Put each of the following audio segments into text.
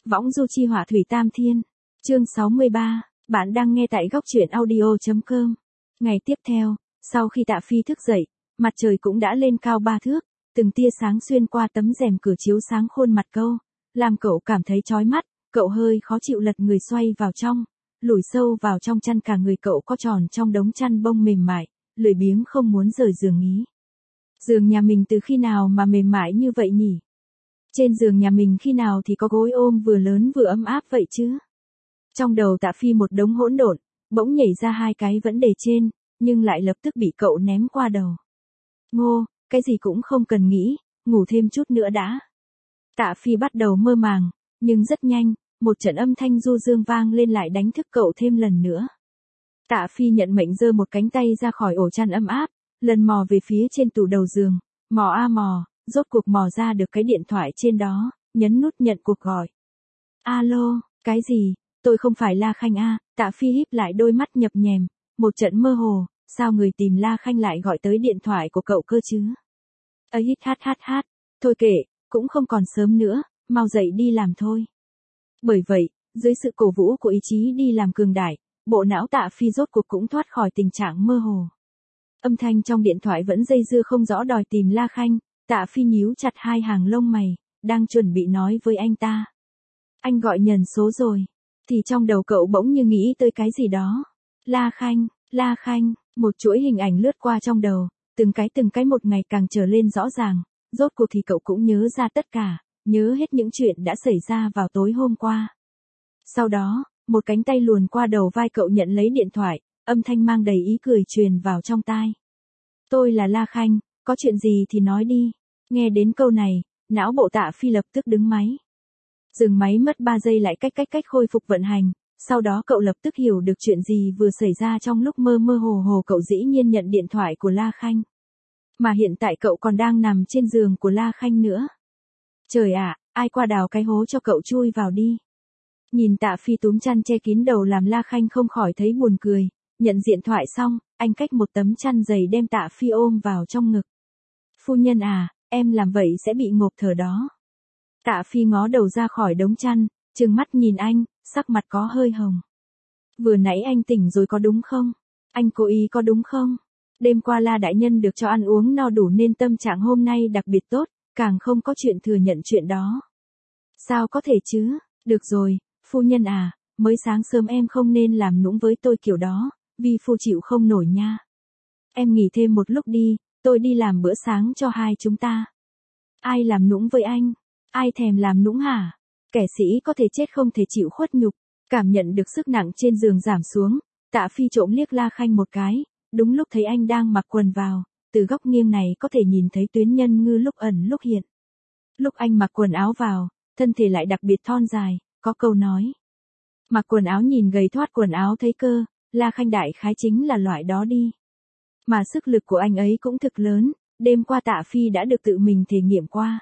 Võng du chi hỏa thủy tam thiên. Chương 63, bạn đang nghe tại góc truyện audio.com. Ngày tiếp theo, sau khi Tạ Phi thức dậy, mặt trời cũng đã lên cao 3 thước, từng tia sáng xuyên qua tấm rèm cửa chiếu sáng khuôn mặt cậu, làm cậu cảm thấy chói mắt, cậu hơi khó chịu lật người xoay vào trong, lủi sâu vào trong chăn, cả người cậu co tròn trong đống chăn bông mềm mại, lười biếng không muốn rời giường ý. Giường nhà mình từ khi nào mà mềm mại như vậy nhỉ? Trên giường nhà mình khi nào thì có gối ôm vừa lớn vừa ấm áp vậy chứ? Trong đầu Tạ Phi một đống hỗn độn, bỗng nhảy ra hai cái vấn đề trên, nhưng lại lập tức bị cậu ném qua đầu. Ngô, cái gì cũng không cần nghĩ, ngủ thêm chút nữa đã. Tạ Phi bắt đầu mơ màng, nhưng rất nhanh, một trận âm thanh du dương vang lên lại đánh thức cậu thêm lần nữa. Tạ Phi nhận mệnh giơ một cánh tay ra khỏi ổ chăn ấm áp, lần mò về phía trên tủ đầu giường, mò a mò, rốt cuộc mò ra được cái điện thoại trên đó, nhấn nút nhận cuộc gọi. Alo, cái gì, tôi không phải La Khanh a. Tạ Phi híp lại đôi mắt nhập nhèm, một trận mơ hồ, sao người tìm La Khanh lại gọi tới điện thoại của cậu cơ chứ? Ấy hát, thôi kệ, cũng không còn sớm nữa, mau dậy đi làm thôi. Bởi vậy, dưới sự cổ vũ của ý chí đi làm cường đại, bộ não Tạ Phi rốt cuộc cũng thoát khỏi tình trạng mơ hồ. Âm thanh trong điện thoại vẫn dây dưa không rõ đòi tìm La Khanh, Tạ Phi nhíu chặt hai hàng lông mày, đang chuẩn bị nói với anh ta. Anh gọi nhầm số rồi, thì trong đầu cậu bỗng như nghĩ tới cái gì đó. La Khanh, một chuỗi hình ảnh lướt qua trong đầu, từng cái một ngày càng trở lên rõ ràng, rốt cuộc thì cậu cũng nhớ ra tất cả, nhớ hết những chuyện đã xảy ra vào tối hôm qua. Sau đó, một cánh tay luồn qua đầu vai cậu nhận lấy điện thoại, âm thanh mang đầy ý cười truyền vào trong tai. Tôi là La Khanh, có chuyện gì thì nói đi. Nghe đến câu này, não bộ Tạ Phi lập tức đứng máy. Dừng máy mất 3 giây lại cách khôi phục vận hành, sau đó cậu lập tức hiểu được chuyện gì vừa xảy ra trong lúc mơ mơ hồ hồ cậu dĩ nhiên nhận điện thoại của La Khanh. Mà hiện tại cậu còn đang nằm trên giường của La Khanh nữa. Trời ạ, ai qua đào cái hố cho cậu chui vào đi. Nhìn Tạ Phi túm chăn che kín đầu làm La Khanh không khỏi thấy buồn cười, nhận điện thoại xong, anh cách một tấm chăn dày đem Tạ Phi ôm vào trong ngực. Phu nhân à, em làm vậy sẽ bị ngộp thở đó. Tạ Phi ngó đầu ra khỏi đống chăn, trừng mắt nhìn anh, sắc mặt có hơi hồng. Vừa nãy anh tỉnh rồi có đúng không? Anh cố ý có đúng không? Đêm qua La đại nhân được cho ăn uống no đủ nên tâm trạng hôm nay đặc biệt tốt, càng không có chuyện thừa nhận chuyện đó. Sao có thể chứ? Được rồi, phu nhân à, mới sáng sớm em không nên làm nũng với tôi kiểu đó, vì phu chịu không nổi nha. Em nghỉ thêm một lúc đi, tôi đi làm bữa sáng cho hai chúng ta. Ai làm nũng với anh? Ai thèm làm nũng hả? Kẻ sĩ có thể chết không thể chịu khuất nhục. Cảm nhận được sức nặng trên giường giảm xuống, Tạ Phi trộm liếc La Khanh một cái, đúng lúc thấy anh đang mặc quần vào, từ góc nghiêng này có thể nhìn thấy tuyến nhân ngư lúc ẩn lúc hiện. Lúc anh mặc quần áo vào, thân thể lại đặc biệt thon dài, có câu nói. Mặc quần áo nhìn gầy thoát quần áo thấy cơ, La Khanh đại khái chính là loại đó đi. Mà sức lực của anh ấy cũng thực lớn, đêm qua Tạ Phi đã được tự mình thể nghiệm qua.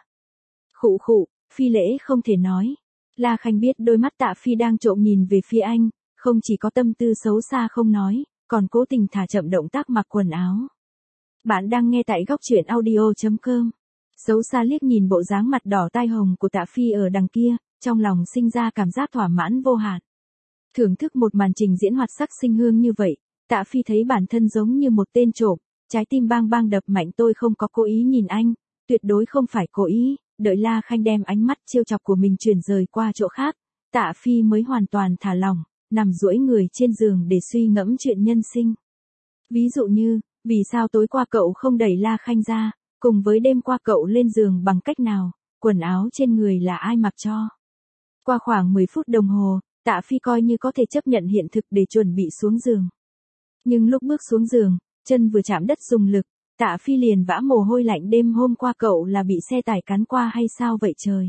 Khụ, phi lễ không thể nói. La Khanh biết đôi mắt Tạ Phi đang trộm nhìn về phía anh, không chỉ có tâm tư xấu xa không nói, còn cố tình thả chậm động tác mặc quần áo. Bạn đang nghe tại góc truyện audio.com. Xấu xa liếc nhìn bộ dáng mặt đỏ tai hồng của Tạ Phi ở đằng kia, trong lòng sinh ra cảm giác thỏa mãn vô hạn. Thưởng thức một màn trình diễn hoạt sắc sinh hương như vậy, Tạ Phi thấy bản thân giống như một tên trộm, trái tim bang bang đập mạnh. Tôi không có cố ý nhìn anh, tuyệt đối không phải cố ý. Đợi La Khanh đem ánh mắt trêu chọc của mình chuyển rời qua chỗ khác, Tạ Phi mới hoàn toàn thả lỏng, nằm duỗi người trên giường để suy ngẫm chuyện nhân sinh. Ví dụ như, vì sao tối qua cậu không đẩy La Khanh ra, cùng với đêm qua cậu lên giường bằng cách nào, quần áo trên người là ai mặc cho. Qua khoảng 10 phút đồng hồ, Tạ Phi coi như có thể chấp nhận hiện thực để chuẩn bị xuống giường. Nhưng lúc bước xuống giường, chân vừa chạm đất dùng lực, Tạ Phi liền vã mồ hôi lạnh. Đêm hôm qua cậu là bị xe tải cán qua hay sao vậy trời?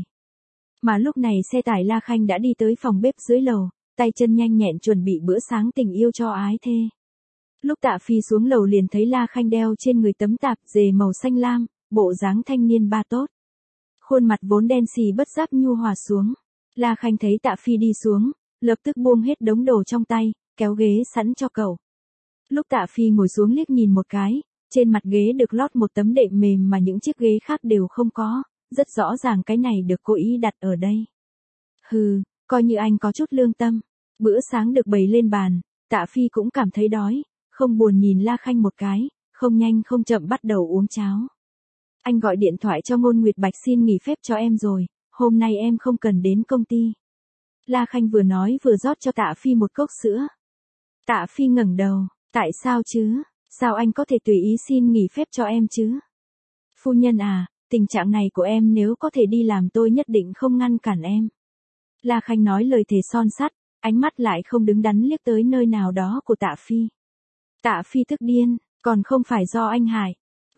Mà lúc này xe tải La Khanh đã đi tới phòng bếp dưới lầu, tay chân nhanh nhẹn chuẩn bị bữa sáng tình yêu cho ái thê. Lúc Tạ Phi xuống lầu liền thấy La Khanh đeo trên người tấm tạp dề màu xanh lam, bộ dáng thanh niên ba tốt. Khuôn mặt vốn đen xì bất giác nhu hòa xuống. La Khanh thấy Tạ Phi đi xuống, lập tức buông hết đống đồ trong tay, kéo ghế sẵn cho cậu. Lúc Tạ Phi ngồi xuống liếc nhìn một cái, trên mặt ghế được lót một tấm đệm mềm mà những chiếc ghế khác đều không có, rất rõ ràng cái này được cố ý đặt ở đây. Hừ, coi như anh có chút lương tâm. Bữa sáng được bày lên bàn, Tạ Phi cũng cảm thấy đói, không buồn nhìn La Khanh một cái, không nhanh không chậm bắt đầu uống cháo. Anh gọi điện thoại cho Ngôn Nguyệt Bạch xin nghỉ phép cho em rồi, hôm nay em không cần đến công ty. La Khanh vừa nói vừa rót cho Tạ Phi một cốc sữa. Tạ Phi ngẩng đầu, tại sao chứ, sao anh có thể tùy ý xin nghỉ phép cho em chứ? Phu nhân à, tình trạng này của em nếu có thể đi làm tôi nhất định không ngăn cản em. La Khanh nói lời thề son sắt, ánh mắt lại không đứng đắn liếc tới nơi nào đó của Tạ Phi. Tạ Phi tức điên, còn không phải do anh hại.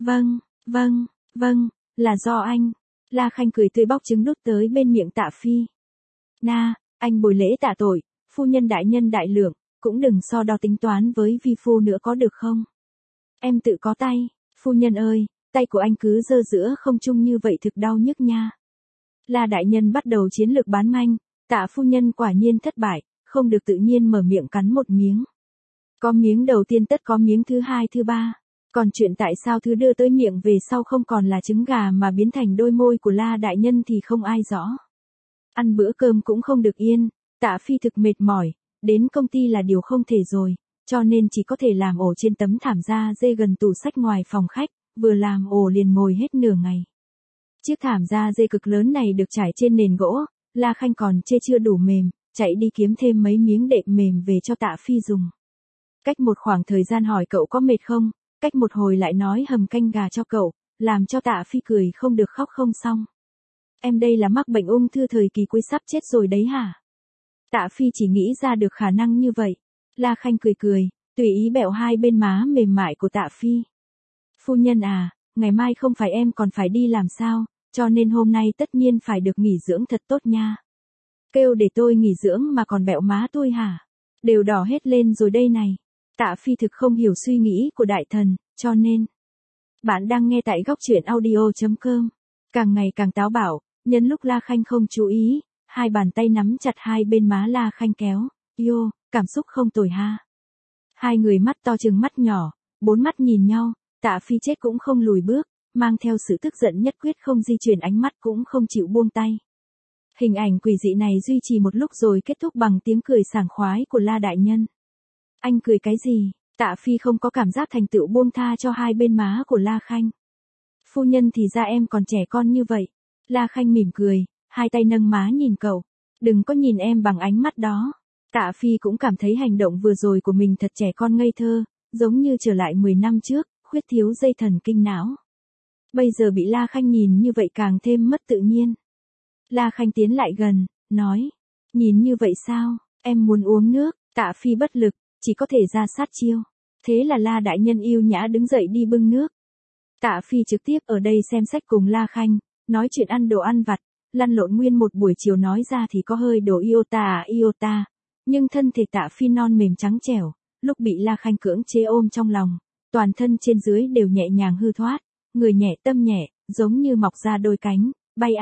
Vâng, là do anh. La Khanh cười tươi bóc trứng đút tới bên miệng Tạ Phi. Na, anh bồi lễ tạ tội, phu nhân đại nhân đại lượng, cũng đừng so đo tính toán với vi phu nữa có được không? Em tự có tay, phu nhân ơi, tay của anh cứ giơ giữa không trung như vậy thực đau nhức nha. La đại nhân bắt đầu chiến lược bán manh, Tạ phu nhân quả nhiên thất bại, không được tự nhiên mở miệng cắn một miếng. Có miếng đầu tiên tất có miếng thứ hai thứ ba. Còn chuyện tại sao thứ đưa tới miệng về sau không còn là trứng gà mà biến thành đôi môi của La đại nhân thì không ai rõ. Ăn bữa cơm cũng không được yên, Tạ Phi thực mệt mỏi, đến công ty là điều không thể rồi, cho nên chỉ có thể làm ổ trên tấm thảm da dê gần tủ sách ngoài phòng khách, vừa làm ổ liền ngồi hết nửa ngày. Chiếc thảm da dê cực lớn này được trải trên nền gỗ, La Khanh còn chê chưa đủ mềm, chạy đi kiếm thêm mấy miếng đệm mềm về cho Tạ Phi dùng. Cách một khoảng thời gian hỏi cậu có mệt không, cách một hồi lại nói hầm canh gà cho cậu, làm cho Tạ Phi cười không được khóc không xong. Em đây là mắc bệnh ung thư thời kỳ cuối sắp chết rồi đấy hả? Tạ Phi chỉ nghĩ ra được khả năng như vậy. La Khanh cười, tùy ý bẹo hai bên má mềm mại của Tạ Phi. Phu nhân à, ngày mai không phải em còn phải đi làm sao, cho nên hôm nay tất nhiên phải được nghỉ dưỡng thật tốt nha. Kêu để tôi nghỉ dưỡng mà còn bẹo má tôi hả? Đều đỏ hết lên rồi đây này. Tạ Phi thực không hiểu suy nghĩ của đại thần, cho nên. Bạn đang nghe tại góc truyện audio.com. Càng ngày càng táo bạo, nhân lúc La Khanh không chú ý, hai bàn tay nắm chặt hai bên má La Khanh kéo. Yo, cảm xúc không tồi ha. Hai người mắt to chừng mắt nhỏ, bốn mắt nhìn nhau, Tạ Phi chết cũng không lùi bước, mang theo sự tức giận nhất quyết không di chuyển ánh mắt cũng không chịu buông tay. Hình ảnh quỷ dị này duy trì một lúc rồi kết thúc bằng tiếng cười sảng khoái của La đại nhân. Anh cười cái gì? Tạ Phi không có cảm giác thành tựu buông tha cho hai bên má của La Khanh. Phu nhân thì ra em còn trẻ con như vậy. La Khanh mỉm cười, hai tay nâng má nhìn cậu. Đừng có nhìn em bằng ánh mắt đó. Tạ Phi cũng cảm thấy hành động vừa rồi của mình thật trẻ con ngây thơ, giống như trở lại 10 năm trước, khuyết thiếu dây thần kinh não. Bây giờ bị La Khanh nhìn như vậy càng thêm mất tự nhiên. La Khanh tiến lại gần, nói. Nhìn như vậy sao, em muốn uống nước. Tạ Phi bất lực, chỉ có thể ra sát chiêu. Thế là La đại nhân yêu nhã đứng dậy đi bưng nước. Tạ Phi trực tiếp ở đây xem sách cùng La Khanh, nói chuyện ăn đồ ăn vặt, lăn lộn nguyên một buổi chiều nói ra thì có hơi đồ iota, nhưng thân thể Tạ Phi non mềm trắng trẻo, lúc bị La Khanh cưỡng chế ôm trong lòng, toàn thân trên dưới đều nhẹ nhàng hư thoát, người nhẹ tâm nhẹ, giống như mọc ra đôi cánh,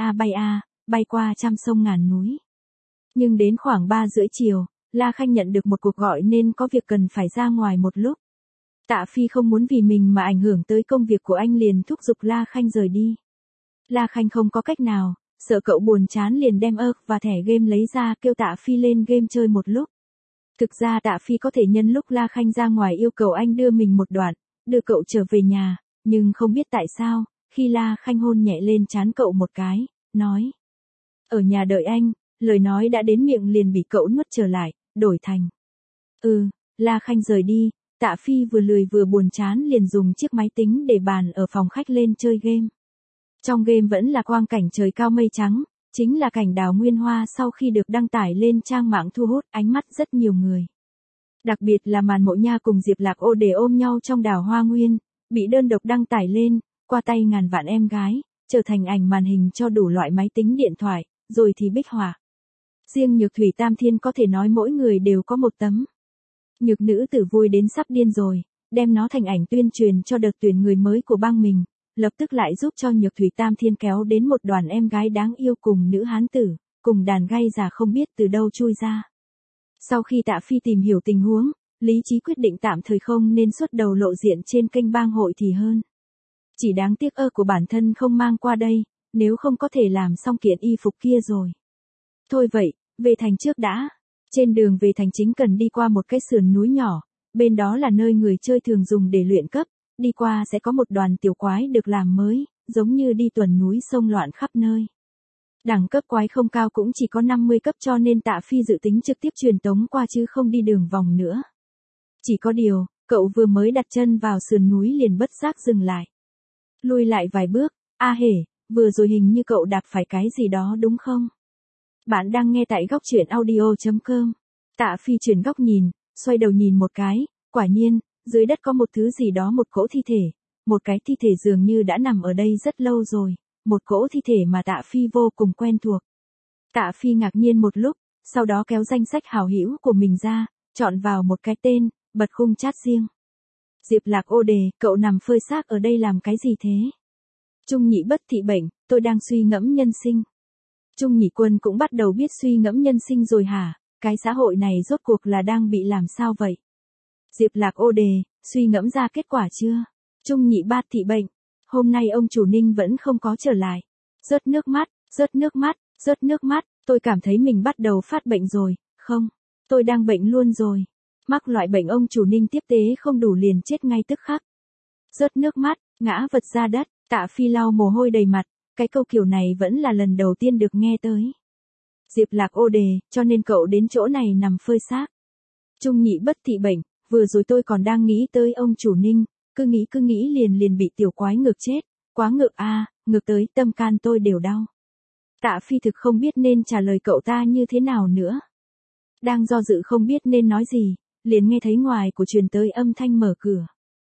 bay qua trăm sông ngàn núi. Nhưng đến khoảng 3 rưỡi chiều, La Khanh nhận được một cuộc gọi nên có việc cần phải ra ngoài một lúc. Tạ Phi không muốn vì mình mà ảnh hưởng tới công việc của anh liền thúc giục La Khanh rời đi. La Khanh không có cách nào, sợ cậu buồn chán liền đem và thẻ game lấy ra kêu Tạ Phi lên game chơi một lúc. Thực ra Tạ Phi có thể nhân lúc La Khanh ra ngoài yêu cầu anh đưa mình một đoạn, đưa cậu trở về nhà, nhưng không biết tại sao, khi La Khanh hôn nhẹ lên trán cậu một cái, nói. Ở nhà đợi anh, lời nói đã đến miệng liền bị cậu nuốt trở lại, đổi thành. La Khanh rời đi, Tạ Phi vừa lười vừa buồn chán liền dùng chiếc máy tính để bàn ở phòng khách lên chơi game. Trong game vẫn là quang cảnh trời cao mây trắng, chính là cảnh đào nguyên hoa sau khi được đăng tải lên trang mạng thu hút ánh mắt rất nhiều người. Đặc biệt là màn Mộ Nha cùng Diệp Lạc Ô để ôm nhau trong đào hoa nguyên, bị đơn độc đăng tải lên, qua tay ngàn vạn em gái, trở thành ảnh màn hình cho đủ loại máy tính điện thoại, rồi thì bích họa. Riêng Nhược Thủy Tam Thiên có thể nói mỗi người đều có một tấm. Nhược nữ tử vui đến sắp điên rồi, đem nó thành ảnh tuyên truyền cho đợt tuyển người mới của bang mình, lập tức lại giúp cho Nhược Thủy Tam Thiên kéo đến một đoàn em gái đáng yêu cùng nữ hán tử, cùng đàn gay già không biết từ đâu chui ra. Sau khi Tạ Phi tìm hiểu tình huống, lý trí quyết định tạm thời không nên xuất đầu lộ diện trên kênh bang hội thì hơn. Chỉ đáng tiếc của bản thân không mang qua đây, nếu không có thể làm xong kiện y phục kia rồi. Thôi vậy, về thành trước đã. Trên đường về thành chính cần đi qua một cái sườn núi nhỏ, bên đó là nơi người chơi thường dùng để luyện cấp, đi qua sẽ có một đoàn tiểu quái được làm mới, giống như đi tuần núi sông loạn khắp nơi. Đẳng cấp quái không cao cũng chỉ có 50 cấp cho nên Tạ Phi dự tính trực tiếp truyền tống qua chứ không đi đường vòng nữa. Chỉ có điều, cậu vừa mới đặt chân vào sườn núi liền bất giác dừng lại. Lùi lại vài bước, a hề, vừa rồi hình như cậu đạp phải cái gì đó đúng không? Bạn đang nghe tại góc truyện audio.com. Tạ Phi chuyển góc nhìn, xoay đầu nhìn một cái, quả nhiên, dưới đất có một thứ gì đó, một cỗ thi thể, một cái thi thể dường như đã nằm ở đây rất lâu rồi, một cỗ thi thể mà Tạ Phi vô cùng quen thuộc. Tạ Phi ngạc nhiên một lúc, sau đó kéo danh sách hảo hữu của mình ra, chọn vào một cái tên, bật khung chat riêng. Diệp Lạc ô đề, cậu nằm phơi xác ở đây làm cái gì thế? Trung Nhị bất thị bệnh, tôi đang suy ngẫm nhân sinh. Trung Nhị Quân cũng bắt đầu biết suy ngẫm nhân sinh rồi hả? Cái xã hội này rốt cuộc là đang bị làm sao vậy? Diệp Lạc ô đề, suy ngẫm ra kết quả chưa? Trung Nhị bát thị bệnh, hôm nay ông chủ Ninh vẫn không có trở lại. Rớt nước mắt, rớt nước mắt, rớt nước mắt, tôi cảm thấy mình bắt đầu phát bệnh rồi, không, tôi đang bệnh luôn rồi. Mắc loại bệnh ông chủ Ninh tiếp tế không đủ liền chết ngay tức khắc. Rớt nước mắt, ngã vật ra đất, Tạ Phi lau mồ hôi đầy mặt, cái câu kiểu này vẫn là lần đầu tiên được nghe tới. Diệp Lạc ô đề, cho nên cậu đến chỗ này nằm phơi xác. Trung Nhị bất thị bệnh, vừa rồi tôi còn đang nghĩ tới ông chủ Ninh, cứ nghĩ liền bị tiểu quái ngược chết, quá ngược a, ngược tới tâm can tôi đều đau. Tạ Phi thực không biết nên trả lời cậu ta như thế nào nữa. Đang do dự không biết nên nói gì, liền nghe thấy ngoài của truyền tới âm thanh mở cửa.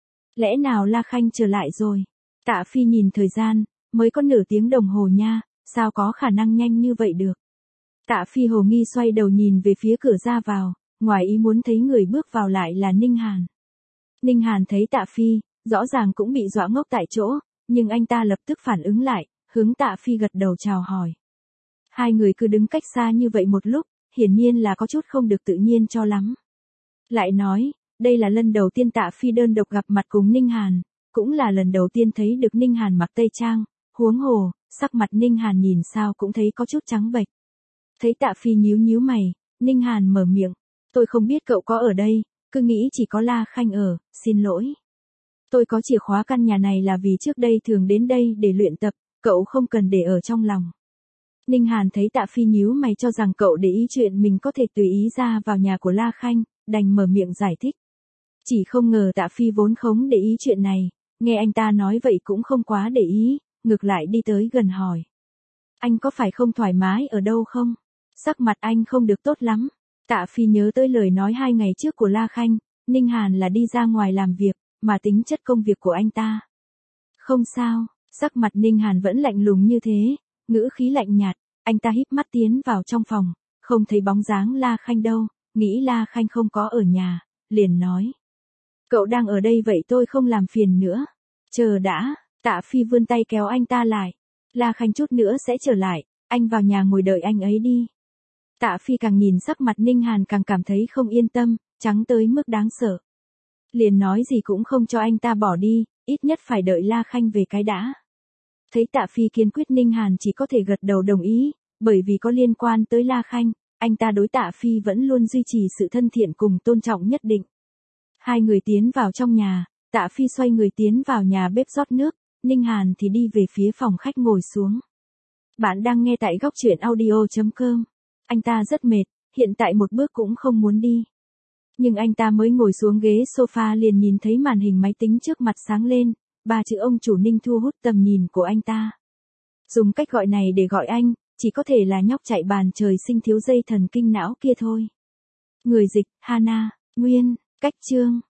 Lẽ nào La Khanh trở lại rồi? Tạ Phi nhìn thời gian, mới có nửa tiếng đồng hồ nha, sao có khả năng nhanh như vậy được? Tạ Phi hồ nghi xoay đầu nhìn về phía cửa ra vào, ngoài ý muốn thấy người bước vào lại là Ninh Hàn. Ninh Hàn thấy Tạ Phi, rõ ràng cũng bị dọa ngốc tại chỗ, nhưng anh ta lập tức phản ứng lại, hướng Tạ Phi gật đầu chào hỏi. Hai người cứ đứng cách xa như vậy một lúc, hiển nhiên là có chút không được tự nhiên cho lắm. Lại nói, đây là lần đầu tiên Tạ Phi đơn độc gặp mặt cùng Ninh Hàn, cũng là lần đầu tiên thấy được Ninh Hàn mặc tây trang, huống hồ, sắc mặt Ninh Hàn nhìn sao cũng thấy có chút trắng bệch. Thấy Tạ Phi nhíu mày, Ninh Hàn mở miệng, tôi không biết cậu có ở đây, cứ nghĩ chỉ có La Khanh ở, xin lỗi. Tôi có chìa khóa căn nhà này là vì trước đây thường đến đây để luyện tập, cậu không cần để ở trong lòng. Ninh Hàn thấy Tạ Phi nhíu mày cho rằng cậu để ý chuyện mình có thể tùy ý ra vào nhà của La Khanh, đành mở miệng giải thích. Chỉ không ngờ Tạ Phi vốn không để ý chuyện này, nghe anh ta nói vậy cũng không quá để ý, ngược lại đi tới gần hỏi. Anh có phải không thoải mái ở đâu không? Sắc mặt anh không được tốt lắm. Tạ Phi nhớ tới lời nói 2 ngày trước của La Khanh, Ninh Hàn là đi ra ngoài làm việc, mà tính chất công việc của anh ta. Không sao, sắc mặt Ninh Hàn vẫn lạnh lùng như thế, ngữ khí lạnh nhạt, anh ta híp mắt tiến vào trong phòng, không thấy bóng dáng La Khanh đâu, nghĩ La Khanh không có ở nhà, liền nói. Cậu đang ở đây vậy tôi không làm phiền nữa. Chờ đã, Tạ Phi vươn tay kéo anh ta lại. La Khanh chút nữa sẽ trở lại, anh vào nhà ngồi đợi anh ấy đi. Tạ Phi càng nhìn sắc mặt Ninh Hàn càng cảm thấy không yên tâm, trắng tới mức đáng sợ. Liền nói gì cũng không cho anh ta bỏ đi, ít nhất phải đợi La Khanh về cái đã. Thấy Tạ Phi kiên quyết Ninh Hàn chỉ có thể gật đầu đồng ý, bởi vì có liên quan tới La Khanh, anh ta đối Tạ Phi vẫn luôn duy trì sự thân thiện cùng tôn trọng nhất định. Hai người tiến vào trong nhà, Tạ Phi xoay người tiến vào nhà bếp rót nước, Ninh Hàn thì đi về phía phòng khách ngồi xuống. Bạn đang nghe tại góc truyện audio.com. Anh ta rất mệt, hiện tại một bước cũng không muốn đi. Nhưng anh ta mới ngồi xuống ghế sofa liền nhìn thấy màn hình máy tính trước mặt sáng lên, 3 chữ ông chủ Ninh thu hút tầm nhìn của anh ta. Dùng cách gọi này để gọi anh, chỉ có thể là nhóc chạy bàn trời sinh thiếu dây thần kinh não kia thôi. Người dịch, Hana, Nguyên, cách chương.